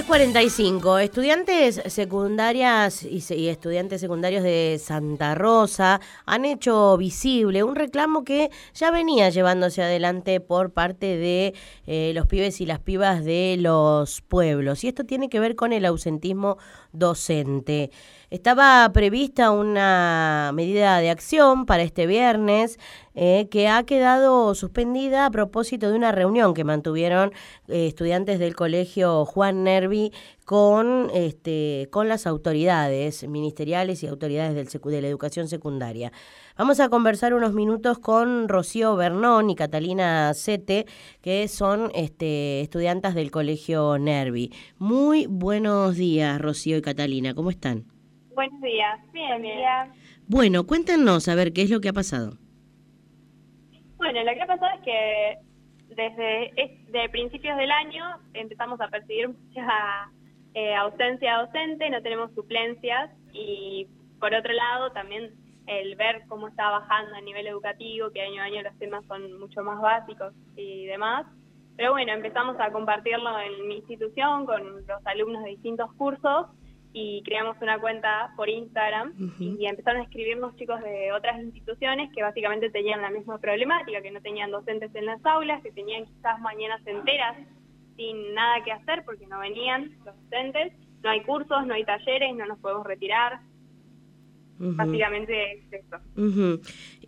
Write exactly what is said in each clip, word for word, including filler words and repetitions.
cuarenta y cinco. Estudiantes secundarias y, y estudiantes secundarios de Santa Rosa han hecho visible un reclamo que ya venía llevándose adelante por parte de eh, los pibes y las pibas de los pueblos. Y esto tiene que ver con el ausentismo docente. Estaba prevista una medida de acción para este viernes eh, que ha quedado suspendida a propósito de una reunión que mantuvieron eh, estudiantes del colegio Juan Nervi con, este, con las autoridades ministeriales y autoridades del secu- de la educación secundaria. Vamos a conversar unos minutos con Rocío Bernón y Catalina Sete, que son este, estudiantas del colegio Nervi. Muy buenos días, Rocío y Catalina, ¿cómo están? Buenos días. Bien, bien. Bueno, cuéntenos a ver qué es lo que ha pasado. Bueno, lo que ha pasado es que desde de principios del año empezamos a percibir mucha eh, ausencia docente, no tenemos suplencias y por otro lado también el ver cómo está bajando a nivel educativo, que año a año los temas son mucho más básicos y demás. Pero bueno, empezamos a compartirlo en mi institución con los alumnos de distintos cursos y creamos una cuenta por Instagram. Uh-huh. Y empezaron a escribirnos chicos de otras instituciones que básicamente tenían la misma problemática, que no tenían docentes en las aulas, que tenían quizás mañanas enteras sin nada que hacer porque no venían los docentes, no hay cursos, no hay talleres, no nos podemos retirar. Uh-huh. Básicamente es eso. Uh-huh.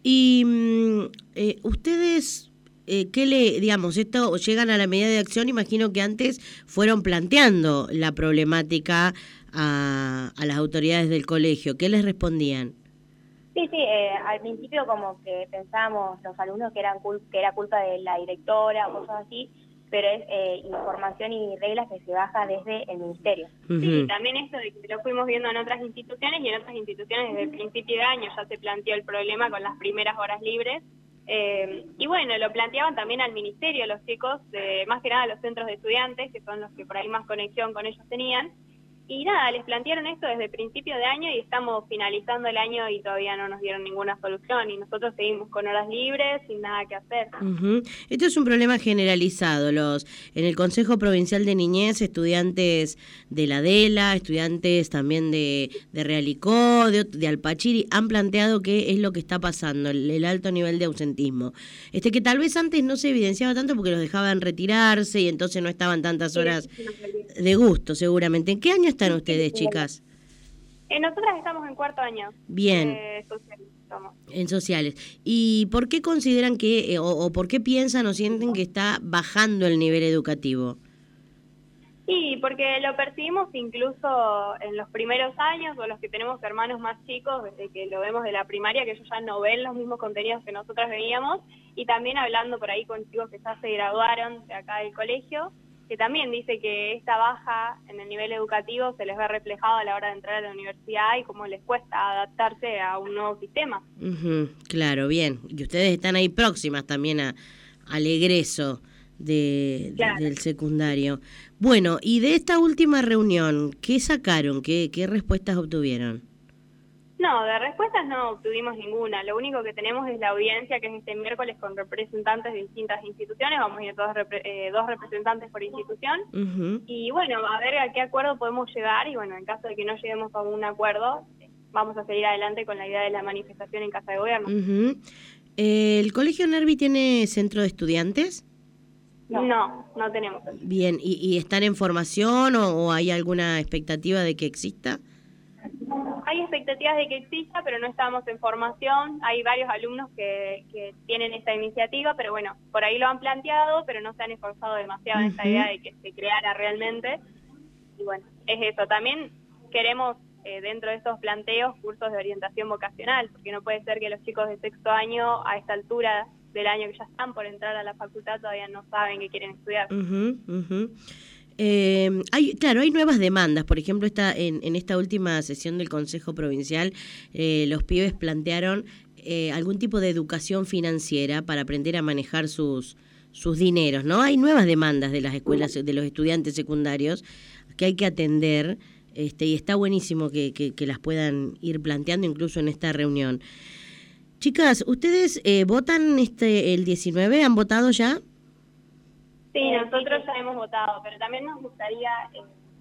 Y eh, ustedes... Eh, ¿qué le, digamos, esto llegan a la medida de acción? Imagino que antes fueron planteando la problemática a, a las autoridades del colegio. ¿Qué les respondían? Sí, sí, eh, al principio como que pensábamos los alumnos que, eran cul- que era culpa de la directora o cosas así, pero es eh, información y reglas que se baja desde el ministerio. Uh-huh. Sí, también esto de que lo fuimos viendo en otras instituciones y en otras instituciones desde el principio de año ya se planteó el problema con las primeras horas libres. Eh, y bueno, lo planteaban también al ministerio los chicos, de, más que nada los centros de estudiantes, que son los que por ahí más conexión con ellos tenían. Y nada, les plantearon esto desde el principio de año y estamos finalizando el año y todavía no nos dieron ninguna solución. Y nosotros seguimos con horas libres, sin nada que hacer. Uh-huh. Esto es un problema generalizado. Los En el Consejo Provincial de Niñez, estudiantes de la DELA, estudiantes también de, de Realicó, de, de Alpachiri, han planteado qué es lo que está pasando, el, el alto nivel de ausentismo. Este que tal vez antes no se evidenciaba tanto porque los dejaban retirarse y entonces no estaban tantas horas de gusto, seguramente. ¿En qué año están ustedes, chicas? Eh, nosotras estamos en cuarto año. Bien. Eh, sociales, estamos. En sociales. ¿Y por qué consideran que, eh, o, o por qué piensan o sienten que está bajando el nivel educativo? Sí, porque lo percibimos incluso en los primeros años, o los que tenemos hermanos más chicos, desde que lo vemos de la primaria, que ellos ya no ven los mismos contenidos que nosotras veíamos, y también hablando por ahí con chicos que ya se graduaron de acá del colegio, que también dice que esta baja en el nivel educativo se les ve reflejado a la hora de entrar a la universidad y cómo les cuesta adaptarse a un nuevo sistema. Uh-huh, claro, bien. Y ustedes están ahí próximas también a, al egreso de, claro. de, del secundario. Bueno, y de esta última reunión, ¿qué sacaron? ¿Qué, qué respuestas obtuvieron? No, de respuestas no obtuvimos ninguna. Lo único que tenemos es la audiencia, que es este miércoles con representantes de distintas instituciones. Vamos a ir todos repre- eh, dos representantes por institución. Uh-huh. Y bueno, a ver a qué acuerdo podemos llegar. Y bueno, en caso de que no lleguemos a un acuerdo, vamos a seguir adelante con la idea de la manifestación en Casa de Gobierno. Uh-huh. Eh, ¿El Colegio Nervi tiene centro de estudiantes? No, no, no tenemos. Bien, ¿y, y están en formación o, o hay alguna expectativa de que exista? Hay expectativas de que exista, pero no estamos en formación. Hay varios alumnos que, que tienen esta iniciativa, pero bueno, por ahí lo han planteado, pero no se han esforzado demasiado uh-huh. en esta idea de que se creara realmente. Y bueno, es eso. También queremos, eh, dentro de estos planteos, cursos de orientación vocacional, porque no puede ser que los chicos de sexto año, a esta altura del año que ya están por entrar a la facultad, todavía no saben qué quieren estudiar. Uh-huh, uh-huh. Eh, hay, claro, hay nuevas demandas. Por ejemplo, esta, en, en esta última sesión del Consejo Provincial, eh, los pibes plantearon eh, algún tipo de educación financiera para aprender a manejar sus, sus dineros, ¿no? Hay nuevas demandas de las escuelas, de los estudiantes secundarios que hay que atender, este, y está buenísimo que, que, que las puedan ir planteando incluso en esta reunión. Chicas, ¿ustedes eh, votan este el diecinueve? ¿Han votado ya? Sí, nosotros ya hemos votado, pero también nos gustaría eh,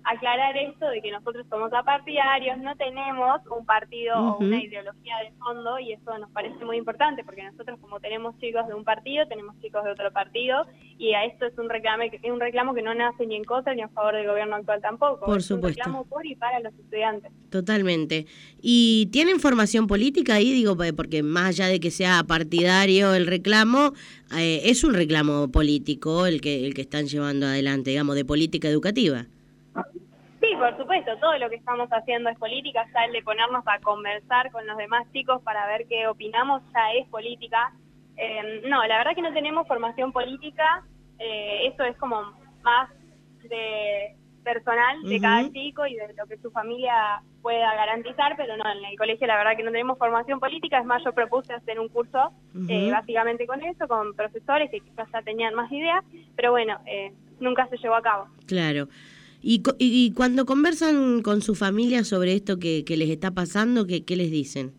aclarar esto de que nosotros somos apartidarios, no tenemos un partido uh-huh. o una ideología de fondo, y eso nos parece muy importante, porque nosotros, como tenemos chicos de un partido, tenemos chicos de otro partido, y a esto es un reclamo, es un reclamo que no nace ni en contra ni a favor del gobierno actual tampoco. Por es supuesto. Un reclamo por y para los estudiantes. Totalmente. ¿Y tienen formación política ahí? Digo, porque más allá de que sea partidario el reclamo, eh, es un reclamo político el que, el que están llevando adelante, digamos, de política educativa. Sí, por supuesto, todo lo que estamos haciendo es política, ya el de ponernos a conversar con los demás chicos para ver qué opinamos ya es política. Eh, no, la verdad que no tenemos formación política, eh, eso es como más de personal de uh-huh. cada chico y de lo que su familia pueda garantizar, pero no, en el colegio la verdad que no tenemos formación política. Es más, yo propuse hacer un curso uh-huh. eh, básicamente con eso, con profesores que quizás ya tenían más ideas, pero bueno, eh, nunca se llevó a cabo. Claro. Y, y, y cuando conversan con su familia sobre esto que, que les está pasando, ¿qué, qué les dicen?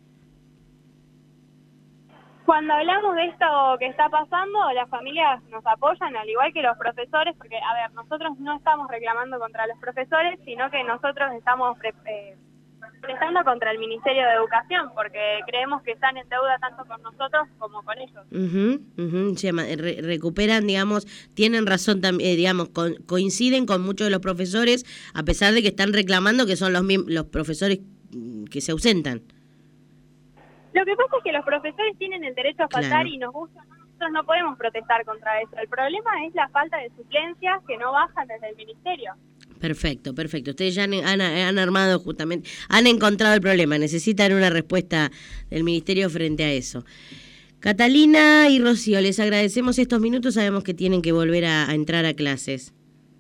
Cuando hablamos de esto que está pasando, las familias nos apoyan, al igual que los profesores, porque, a ver, nosotros no estamos reclamando contra los profesores, sino que nosotros estamos pre eh, protestando contra el Ministerio de Educación, porque creemos que están en deuda tanto con nosotros como con ellos. Uh-huh, uh-huh. Se re recuperan, digamos, tienen razón también, eh, digamos, co coinciden con muchos de los profesores, a pesar de que están reclamando que son los, los profesores que se ausentan. Lo que pasa es que los profesores tienen el derecho a faltar, claro. y nos gusta, nosotros no podemos protestar contra eso. El problema es la falta de suplencias que no bajan desde el ministerio. Perfecto, perfecto. Ustedes ya han, han, han armado justamente, han encontrado el problema, necesitan una respuesta del ministerio frente a eso. Catalina y Rocío, les agradecemos estos minutos, sabemos que tienen que volver a, a entrar a clases.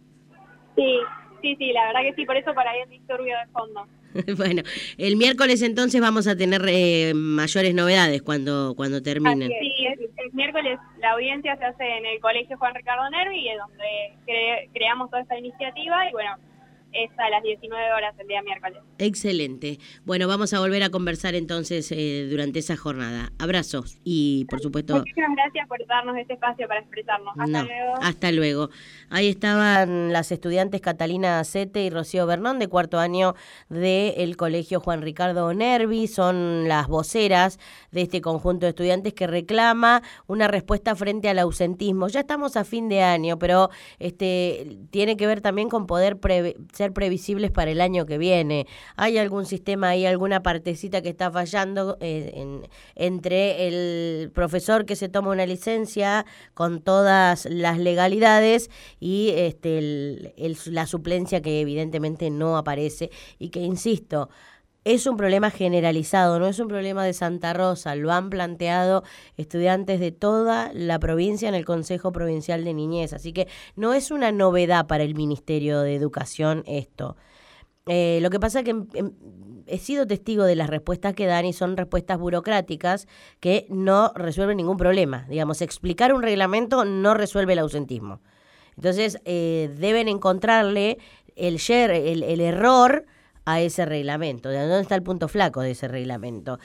Sí, sí, sí, la verdad que sí, por eso para ahí el disturbio de fondo. Bueno, el miércoles entonces vamos a tener eh, mayores novedades cuando cuando terminen. Sí, el, el miércoles la audiencia se hace en el Colegio Juan Ricardo Nervi, donde cre creamos toda esta iniciativa, y bueno, es a las diecinueve horas el día miércoles. Excelente. Bueno, vamos a volver a conversar entonces eh, durante esa jornada. Abrazos y, por supuesto... Muchísimas gracias por darnos este espacio para expresarnos. Hasta no, luego. Hasta luego. Ahí estaban las estudiantes Catalina Acete y Rocío Bernón, de cuarto año del Colegio Juan Ricardo Nervi. Son las voceras de este conjunto de estudiantes que reclama una respuesta frente al ausentismo. Ya estamos a fin de año, pero este tiene que ver también con poder pre ser previsibles para el año que viene. Hay algún sistema ahí, alguna partecita que está fallando eh, en, entre el profesor que se toma una licencia con todas las legalidades y este el, el, la suplencia que evidentemente no aparece y que, insisto, es un problema generalizado, no es un problema de Santa Rosa, lo han planteado estudiantes de toda la provincia en el Consejo Provincial de Niñez, así que no es una novedad para el Ministerio de Educación esto. Eh, lo que pasa es que en, en, he sido testigo de las respuestas que dan y son respuestas burocráticas que no resuelven ningún problema. Digamos, explicar un reglamento no resuelve el ausentismo. Entonces, eh, deben encontrarle el, share, el, el error a ese reglamento, de dónde está el punto flaco de ese reglamento.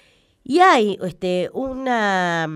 Y hay este, una,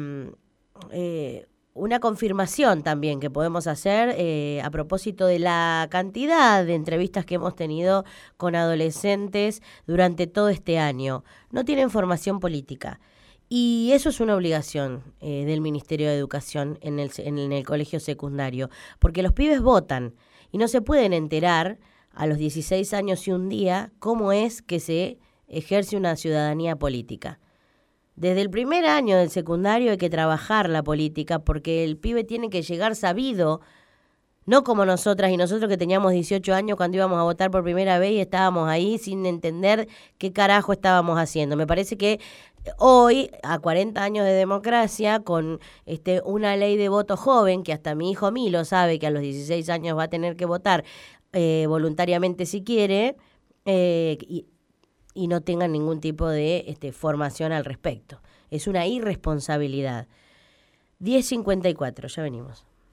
eh, una confirmación también que podemos hacer eh, a propósito de la cantidad de entrevistas que hemos tenido con adolescentes durante todo este año. No tienen formación política. Y eso es una obligación eh, del Ministerio de Educación en el, en el colegio secundario, porque los pibes votan y no se pueden enterar a los dieciséis años y un día cómo es que se ejerce una ciudadanía política. Desde el primer año del secundario hay que trabajar la política porque el pibe tiene que llegar sabido, no como nosotras y nosotros que teníamos dieciocho años cuando íbamos a votar por primera vez y estábamos ahí sin entender qué carajo estábamos haciendo. Me parece que hoy, a cuarenta años de democracia, con este una ley de voto joven, que hasta mi hijo Milo sabe que a los dieciséis años va a tener que votar eh, voluntariamente si quiere, eh, y, y no tengan ningún tipo de este, formación al respecto. Es una irresponsabilidad. diez cincuenta y cuatro, ya venimos.